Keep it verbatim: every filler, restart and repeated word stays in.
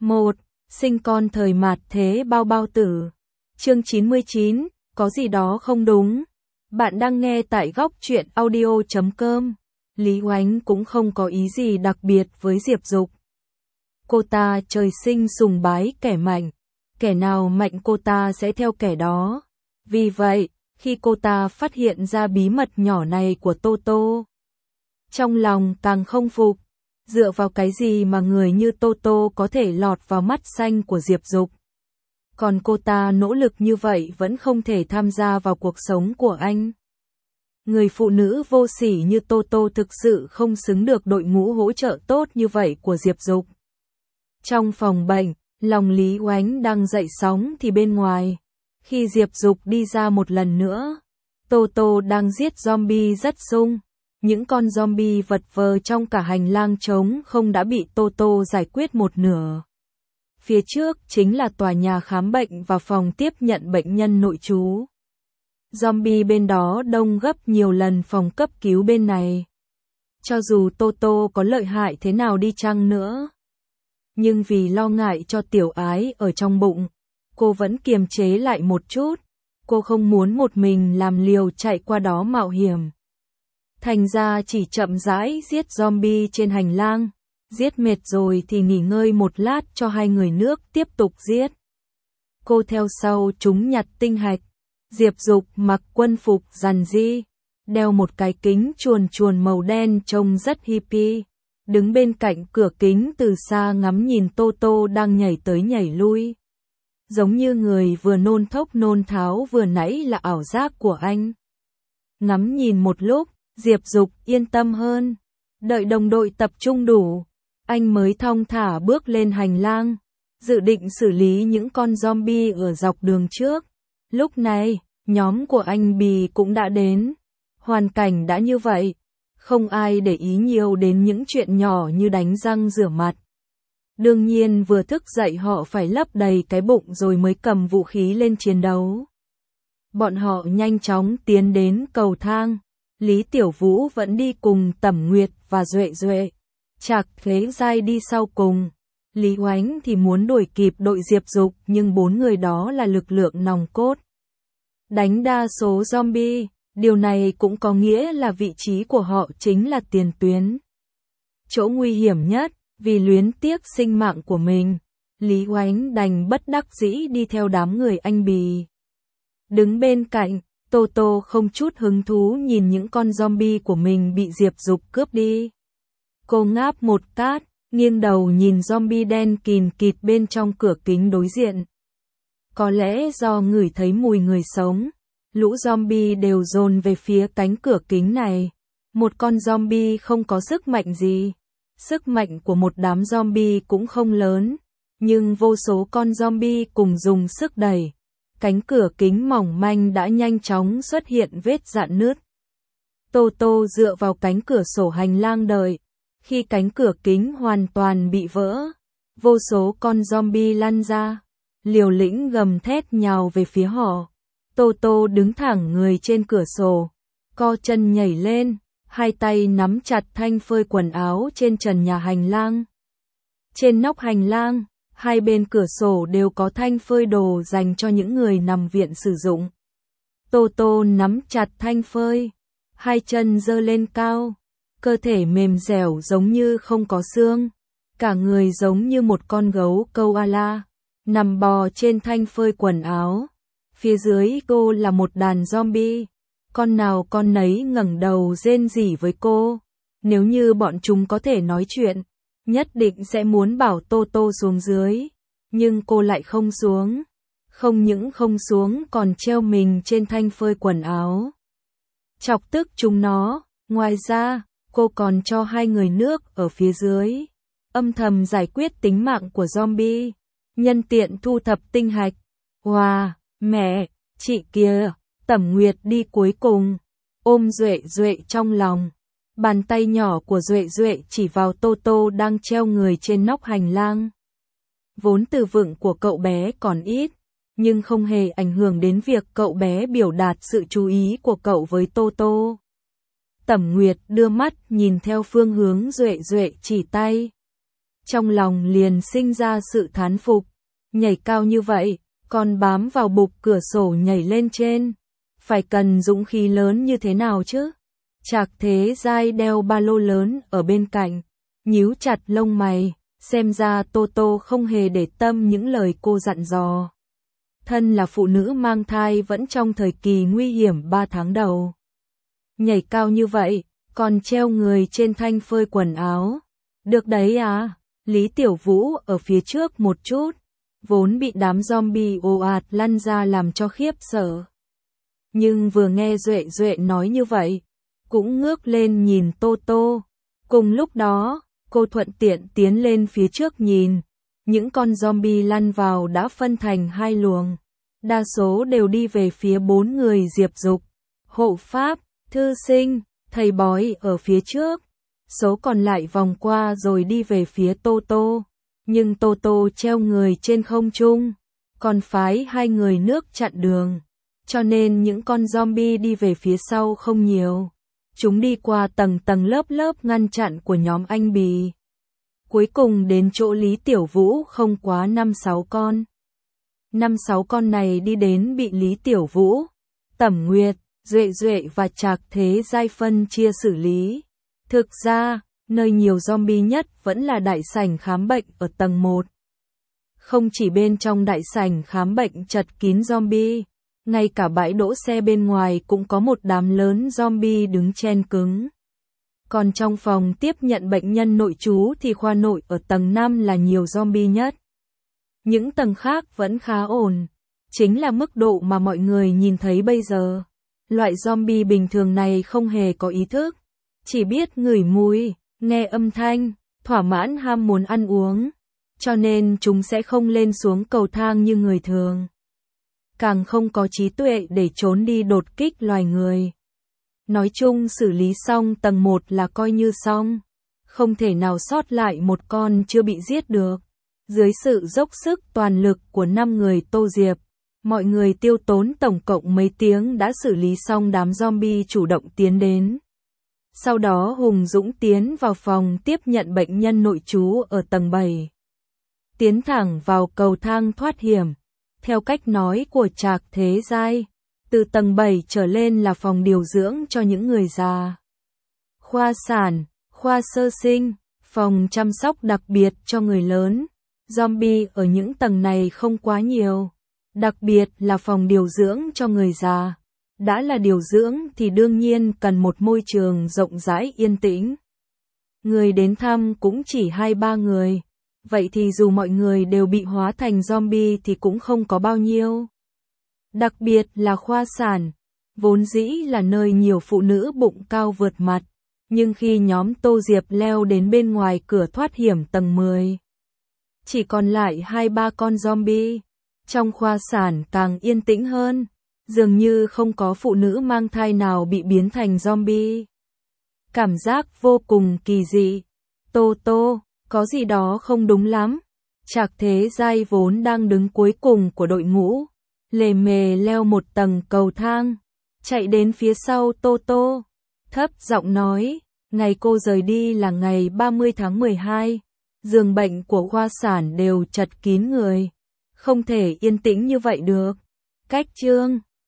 một. Sinh con thời mạt thế bao bao tử. Chương chín mươi chín, có gì đó không đúng. Bạn đang nghe tại góc truyện audio chấm com. Lý Oánh cũng không có ý gì đặc biệt với Diệp Dục. Cô ta trời sinh sùng bái kẻ mạnh, kẻ nào mạnh cô ta sẽ theo kẻ đó. Vì vậy, khi cô ta phát hiện ra bí mật nhỏ này của Tô Tô, trong lòng càng không phục. Dựa vào cái gì mà người như Tô Tô có thể lọt vào mắt xanh của Diệp Dục? Còn cô ta nỗ lực như vậy vẫn không thể tham gia vào cuộc sống của anh. Người phụ nữ vô sỉ như Tô Tô thực sự không xứng được đội ngũ hỗ trợ tốt như vậy của Diệp Dục. Trong phòng bệnh, lòng Lý Oánh đang dậy sóng thì bên ngoài, khi Diệp Dục đi ra một lần nữa, Tô Tô đang giết zombie rất sung. Những con zombie vật vờ trong cả hành lang trống không đã bị Tô Tô giải quyết một nửa. Phía trước chính là tòa nhà khám bệnh và phòng tiếp nhận bệnh nhân nội trú. Zombie bên đó đông gấp nhiều lần phòng cấp cứu bên này. Cho dù Tô Tô có lợi hại thế nào đi chăng nữa, nhưng vì lo ngại cho tiểu ái ở trong bụng, cô vẫn kiềm chế lại một chút. Cô không muốn một mình làm liều chạy qua đó mạo hiểm. Thành ra chỉ chậm rãi giết zombie trên hành lang. Giết mệt rồi thì nghỉ ngơi một lát cho hai người nước tiếp tục giết. Cô theo sau chúng nhặt tinh hạch. Diệp Dục mặc quân phục rằn ri, đeo một cái kính chuồn chuồn màu đen trông rất hippie. Đứng bên cạnh cửa kính từ xa ngắm nhìn Tô Tô đang nhảy tới nhảy lui. Giống như người vừa nôn thốc nôn tháo vừa nãy là ảo giác của anh. Ngắm nhìn một lúc, Diệp Dục yên tâm hơn. Đợi đồng đội tập trung đủ, anh mới thong thả bước lên hành lang, dự định xử lý những con zombie ở dọc đường trước. Lúc này, nhóm của anh Bì cũng đã đến. Hoàn cảnh đã như vậy, không ai để ý nhiều đến những chuyện nhỏ như đánh răng rửa mặt. Đương nhiên vừa thức dậy họ phải lấp đầy cái bụng rồi mới cầm vũ khí lên chiến đấu. Bọn họ nhanh chóng tiến đến cầu thang. Lý Tiểu Vũ vẫn đi cùng Tẩm Nguyệt và Duệ Duệ. Trạc Thế Giai đi sau cùng. Lý Oánh thì muốn đuổi kịp đội Diệp Dục, nhưng bốn người đó là lực lượng nòng cốt. Đánh đa số zombie, điều này cũng có nghĩa là vị trí của họ chính là tiền tuyến. Chỗ nguy hiểm nhất, vì luyến tiếc sinh mạng của mình, Lý Oánh đành bất đắc dĩ đi theo đám người anh Bì. Đứng bên cạnh, Tô Tô không chút hứng thú nhìn những con zombie của mình bị Diệp Dục cướp đi. Cô ngáp một cát, nghiêng đầu nhìn zombie đen kìn kịt bên trong cửa kính đối diện. Có lẽ do ngửi thấy mùi người sống, lũ zombie đều dồn về phía cánh cửa kính này. Một con zombie không có sức mạnh gì. Sức mạnh của một đám zombie cũng không lớn, nhưng vô số con zombie cùng dùng sức đẩy. Cánh cửa kính mỏng manh đã nhanh chóng xuất hiện vết rạn nứt. Tô Tô dựa vào cánh cửa sổ hành lang đợi. Khi cánh cửa kính hoàn toàn bị vỡ, vô số con zombie lăn ra, liều lĩnh gầm thét nhào về phía họ. Tô Tô đứng thẳng người trên cửa sổ, co chân nhảy lên, hai tay nắm chặt thanh phơi quần áo trên trần nhà hành lang. Trên nóc hành lang, hai bên cửa sổ đều có thanh phơi đồ dành cho những người nằm viện sử dụng. Tô Tô nắm chặt thanh phơi, hai chân giơ lên cao, cơ thể mềm dẻo giống như không có xương, cả người giống như một con gấu koala, nằm bò trên thanh phơi quần áo. Phía dưới cô là một đàn zombie, con nào con nấy ngẩng đầu rên rỉ với cô. Nếu như bọn chúng có thể nói chuyện, nhất định sẽ muốn bảo Tô Tô xuống dưới, nhưng cô lại không xuống. Không những không xuống còn treo mình trên thanh phơi quần áo. Chọc tức chúng nó, ngoài ra, cô còn cho hai người nước ở phía dưới âm thầm giải quyết tính mạng của zombie, nhân tiện thu thập tinh hạch. Wow, mẹ, chị kia, Tẩm Nguyệt đi cuối cùng, ôm Duệ Duệ trong lòng. Bàn tay nhỏ của Duệ Duệ chỉ vào Tô Tô đang treo người trên nóc hành lang. Vốn từ vựng của cậu bé còn ít, nhưng không hề ảnh hưởng đến việc cậu bé biểu đạt sự chú ý của cậu với Tô Tô. Tẩm Nguyệt đưa mắt nhìn theo phương hướng Duệ Duệ chỉ tay. trong lòng liền sinh ra sự thán phục. Nhảy cao như vậy, còn bám vào bục cửa sổ nhảy lên trên. Phải cần dũng khí lớn như thế nào chứ? Trạc Thế Giai đeo ba lô lớn ở bên cạnh, nhíu chặt lông mày, xem ra Tô Tô không hề để tâm những lời cô dặn dò. Thân là phụ nữ mang thai vẫn trong thời kỳ nguy hiểm ba tháng đầu. Nhảy cao như vậy, còn treo người trên thanh phơi quần áo. Được đấy à? Lý Tiểu Vũ ở phía trước một chút, vốn bị đám zombie ồ ạt lăn ra làm cho khiếp sợ. Nhưng vừa nghe Duệ Duệ nói như vậy, cũng ngước lên nhìn Tô Tô. Cùng lúc đó, cô thuận tiện tiến lên phía trước nhìn. Những con zombie lăn vào đã phân thành hai luồng. Đa số đều đi về phía bốn người Diệp Dục, hộ pháp, thư sinh, thầy bói ở phía trước. Số còn lại vòng qua rồi đi về phía Tô Tô. Nhưng Tô Tô treo người trên không trung, còn phái hai người nước chặn đường. Cho nên những con zombie đi về phía sau không nhiều. Chúng đi qua tầng tầng lớp lớp ngăn chặn của nhóm anh Bì. Cuối cùng đến chỗ Lý Tiểu Vũ không quá năm sáu con. năm sáu con này đi đến bị Lý Tiểu Vũ, Tẩm Nguyệt, Duệ Duệ và Trạc Thế Giai phân chia xử lý. Thực ra, nơi nhiều zombie nhất vẫn là đại sảnh khám bệnh ở tầng một. Không chỉ bên trong đại sảnh khám bệnh chật kín zombie, ngay cả bãi đỗ xe bên ngoài cũng có một đám lớn zombie đứng chen cứng. Còn trong phòng tiếp nhận bệnh nhân nội trú thì khoa nội ở tầng năm là nhiều zombie nhất. Những tầng khác vẫn khá ổn, chính là mức độ mà mọi người nhìn thấy bây giờ. Loại zombie bình thường này không hề có ý thức, chỉ biết ngửi mùi, nghe âm thanh, thỏa mãn ham muốn ăn uống, cho nên chúng sẽ không lên xuống cầu thang như người thường. Càng không có trí tuệ để trốn đi đột kích loài người. Nói chung xử lý xong tầng một là coi như xong, không thể nào sót lại một con chưa bị giết được. Dưới sự dốc sức toàn lực của năm người Tô Diệp, mọi người tiêu tốn tổng cộng mấy tiếng đã xử lý xong đám zombie chủ động tiến đến. Sau đó hùng dũng tiến vào phòng tiếp nhận bệnh nhân nội trú ở tầng bảy. Tiến thẳng vào cầu thang thoát hiểm. Theo cách nói của Trạc Thế Giai, từ tầng bảy trở lên là phòng điều dưỡng cho những người già. Khoa sản, khoa sơ sinh, phòng chăm sóc đặc biệt cho người lớn. Zombie ở những tầng này không quá nhiều, đặc biệt là phòng điều dưỡng cho người già. Đã là điều dưỡng thì đương nhiên cần một môi trường rộng rãi yên tĩnh. Người đến thăm cũng chỉ hai ba người, vậy thì dù mọi người đều bị hóa thành zombie thì cũng không có bao nhiêu. Đặc biệt là khoa sản, vốn dĩ là nơi nhiều phụ nữ bụng cao vượt mặt, nhưng khi nhóm Tô Diệp leo đến bên ngoài cửa thoát hiểm tầng mười, chỉ còn lại hai ba con zombie. Trong khoa sản càng yên tĩnh hơn, dường như không có phụ nữ mang thai nào bị biến thành zombie. Cảm giác vô cùng kỳ dị. Tô Tô, có gì đó không đúng lắm. Trạc Thế Giai vốn đang đứng cuối cùng của đội ngũ, lề mề leo một tầng cầu thang, chạy đến phía sau Tô Tô, thấp giọng nói, ngày cô rời đi là ngày ba mươi tháng mười hai, giường bệnh của khoa sản đều chật kín người, không thể yên tĩnh như vậy được. Cách chương